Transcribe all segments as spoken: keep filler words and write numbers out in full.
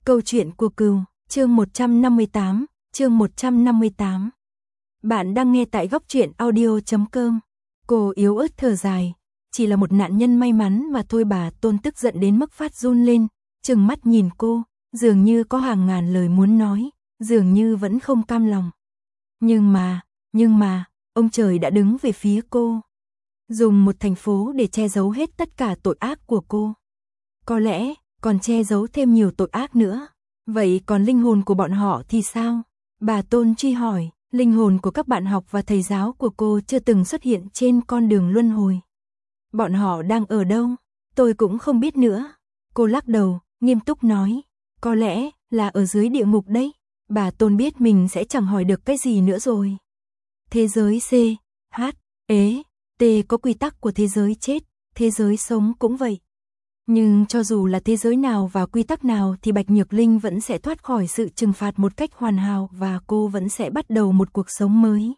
Câu chuyện của Cừu, chương một trăm năm mươi tám, chương một trăm năm mươi tám. Bạn đang nghe tại góc truyện audio chấm com. Cô yếu ớt thở dài, chỉ là một nạn nhân may mắn mà thôi. Bà Tôn tức giận đến mức phát run lên, trừng mắt nhìn cô, dường như có hàng ngàn lời muốn nói, dường như vẫn không cam lòng. Nhưng mà, nhưng mà, ông trời đã đứng về phía cô, dùng một thành phố để che giấu hết tất cả tội ác của cô. Có lẽ còn che giấu thêm nhiều tội ác nữa. Vậy còn linh hồn của bọn họ thì sao? Bà Tôn truy hỏi. Linh hồn của các bạn học và thầy giáo của cô chưa từng xuất hiện trên con đường luân hồi. Bọn họ đang ở đâu? Tôi cũng không biết nữa. Cô lắc đầu, nghiêm túc nói. Có lẽ là ở dưới địa ngục đấy. Bà Tôn biết mình sẽ chẳng hỏi được cái gì nữa rồi. Thế giới C, H, E, T có quy tắc của thế giới chết, thế giới sống cũng vậy. Nhưng cho dù là thế giới nào và quy tắc nào thì Bạch Nhược Linh vẫn sẽ thoát khỏi sự trừng phạt một cách hoàn hảo và cô vẫn sẽ bắt đầu một cuộc sống mới.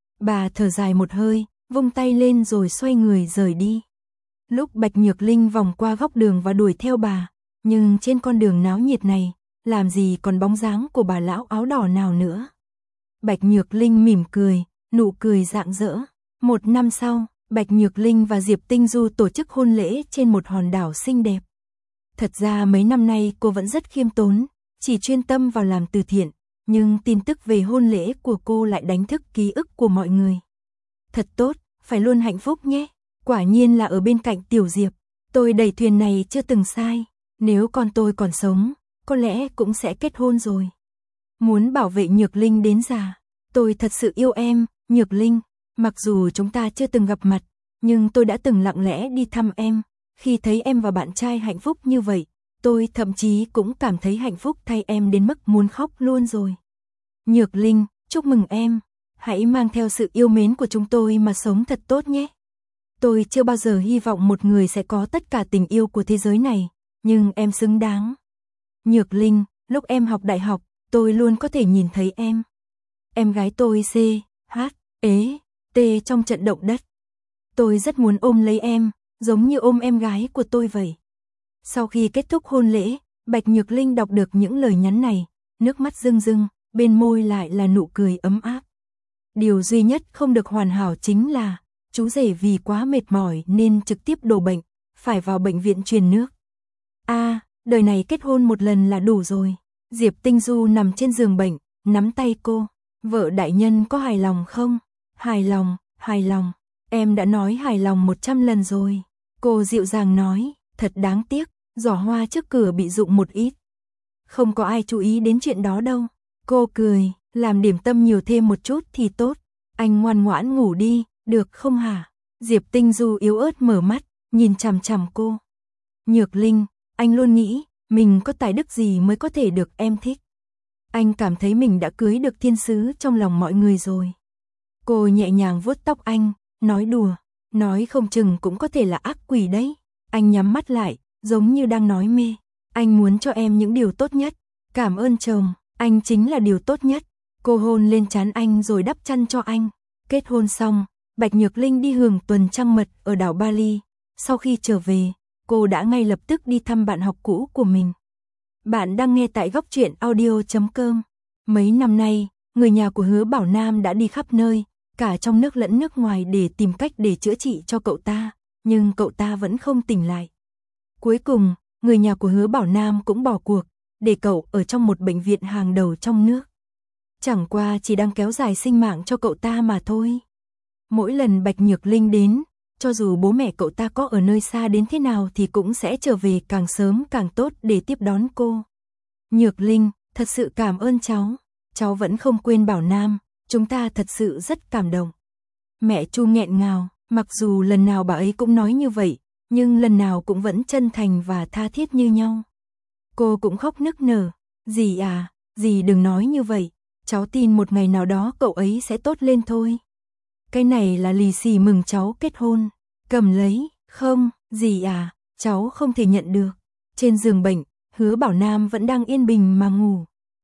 Bà thở dài một hơi, vung tay lên rồi xoay người rời đi. Lúc Bạch Nhược Linh vòng qua góc đường và đuổi theo bà, nhưng trên con đường náo nhiệt này, làm gì còn bóng dáng của bà lão áo đỏ nào nữa. Bạch Nhược Linh mỉm cười, nụ cười rạng rỡ. Một năm sau, Bạch Nhược Linh và Diệp Tinh Du tổ chức hôn lễ trên một hòn đảo xinh đẹp. Thật ra mấy năm nay cô vẫn rất khiêm tốn, chỉ chuyên tâm vào làm từ thiện, nhưng tin tức về hôn lễ của cô lại đánh thức ký ức của mọi người. Thật tốt, phải luôn hạnh phúc nhé. Quả nhiên là ở bên cạnh Tiểu Diệp, tôi đẩy thuyền này chưa từng sai. Nếu con tôi còn sống, có lẽ cũng sẽ kết hôn rồi. Muốn bảo vệ Nhược Linh đến già. Tôi thật sự yêu em, Nhược Linh. Mặc dù chúng ta chưa từng gặp mặt, nhưng tôi đã từng lặng lẽ đi thăm em. Khi thấy em và bạn trai hạnh phúc như vậy, tôi thậm chí cũng cảm thấy hạnh phúc thay em đến mức muốn khóc luôn rồi. Nhược Linh, chúc mừng em. Hãy mang theo sự yêu mến của chúng tôi mà sống thật tốt nhé. Tôi chưa bao giờ hy vọng một người sẽ có tất cả tình yêu của thế giới này, nhưng em xứng đáng. Nhược Linh, lúc em học đại học, tôi luôn có thể nhìn thấy em. Em gái tôi C, H, E, T trong trận động đất. Tôi rất muốn ôm lấy em, giống như ôm em gái của tôi vậy. Sau khi kết thúc hôn lễ, Bạch Nhược Linh đọc được những lời nhắn này, nước mắt rưng rưng, bên môi lại là nụ cười ấm áp. Điều duy nhất không được hoàn hảo chính là, chú rể vì quá mệt mỏi nên trực tiếp đổ bệnh, phải vào bệnh viện truyền nước. A, à, đời này kết hôn một lần là đủ rồi. Diệp Tinh Du nằm trên giường bệnh, nắm tay cô. Vợ đại nhân có hài lòng không? Hài lòng, hài lòng. Em đã nói hài lòng một trăm lần rồi. Cô dịu dàng nói, thật đáng tiếc, giỏ hoa trước cửa bị rụng một ít. Không có ai chú ý đến chuyện đó đâu. Cô cười, làm điểm tâm nhiều thêm một chút thì tốt. Anh ngoan ngoãn ngủ đi, được không hả? Diệp Tinh Du yếu ớt mở mắt, nhìn chằm chằm cô. Nhược Linh, anh luôn nghĩ, mình có tài đức gì mới có thể được em thích. Anh cảm thấy mình đã cưới được thiên sứ trong lòng mọi người rồi. Cô nhẹ nhàng vuốt tóc anh, nói đùa, nói không chừng cũng có thể là ác quỷ đấy. Anh nhắm mắt lại, giống như đang nói mê. Anh muốn cho em những điều tốt nhất. Cảm ơn chồng, anh chính là điều tốt nhất. Cô hôn lên trán anh rồi đắp chăn cho anh. Kết hôn xong, Bạch Nhược Linh đi hưởng tuần trăng mật ở đảo Bali. Sau khi trở về, cô đã ngay lập tức đi thăm bạn học cũ của mình. Bạn đang nghe tại góc truyện audio chấm com. Mấy năm nay, người nhà của Hứa Bảo Nam đã đi khắp nơi, cả trong nước lẫn nước ngoài để tìm cách để chữa trị cho cậu ta, nhưng cậu ta vẫn không tỉnh lại. Cuối cùng, người nhà của Hứa Bảo Nam cũng bỏ cuộc, để cậu ở trong một bệnh viện hàng đầu trong nước. Chẳng qua chỉ đang kéo dài sinh mạng cho cậu ta mà thôi. Mỗi lần Bạch Nhược Linh đến, cho dù bố mẹ cậu ta có ở nơi xa đến thế nào thì cũng sẽ trở về càng sớm càng tốt để tiếp đón cô. Nhược Linh, thật sự cảm ơn cháu. Cháu vẫn không quên Bảo Nam, chúng ta thật sự rất cảm động. Mẹ Chu nghẹn ngào, mặc dù lần nào bà ấy cũng nói như vậy, nhưng lần nào cũng vẫn chân thành và tha thiết như nhau. Cô cũng khóc nức nở. Dì à, dì đừng nói như vậy, cháu tin một ngày nào đó cậu ấy sẽ tốt lên thôi. Cái này là lì xì mừng cháu kết hôn. Cầm lấy, không, dì à, cháu không thể nhận được. Trên giường bệnh, Hứa Bảo Nam vẫn đang yên bình mà ngủ.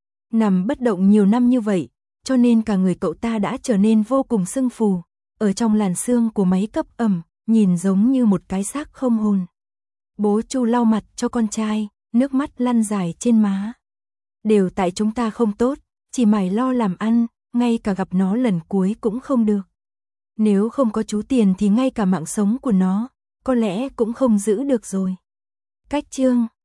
Nằm bất động nhiều năm như vậy, cho nên cả người cậu ta đã trở nên vô cùng sưng phù. Ở trong làn xương của máy cấp ẩm, nhìn giống như một cái xác không hồn. Bố Chu lau mặt cho con trai, nước mắt lăn dài trên má. Đều tại chúng ta không tốt, chỉ mải lo làm ăn, ngay cả gặp nó lần cuối cũng không được. Nếu không có chú Tiền thì ngay cả mạng sống của nó, có lẽ cũng không giữ được rồi. Cách chương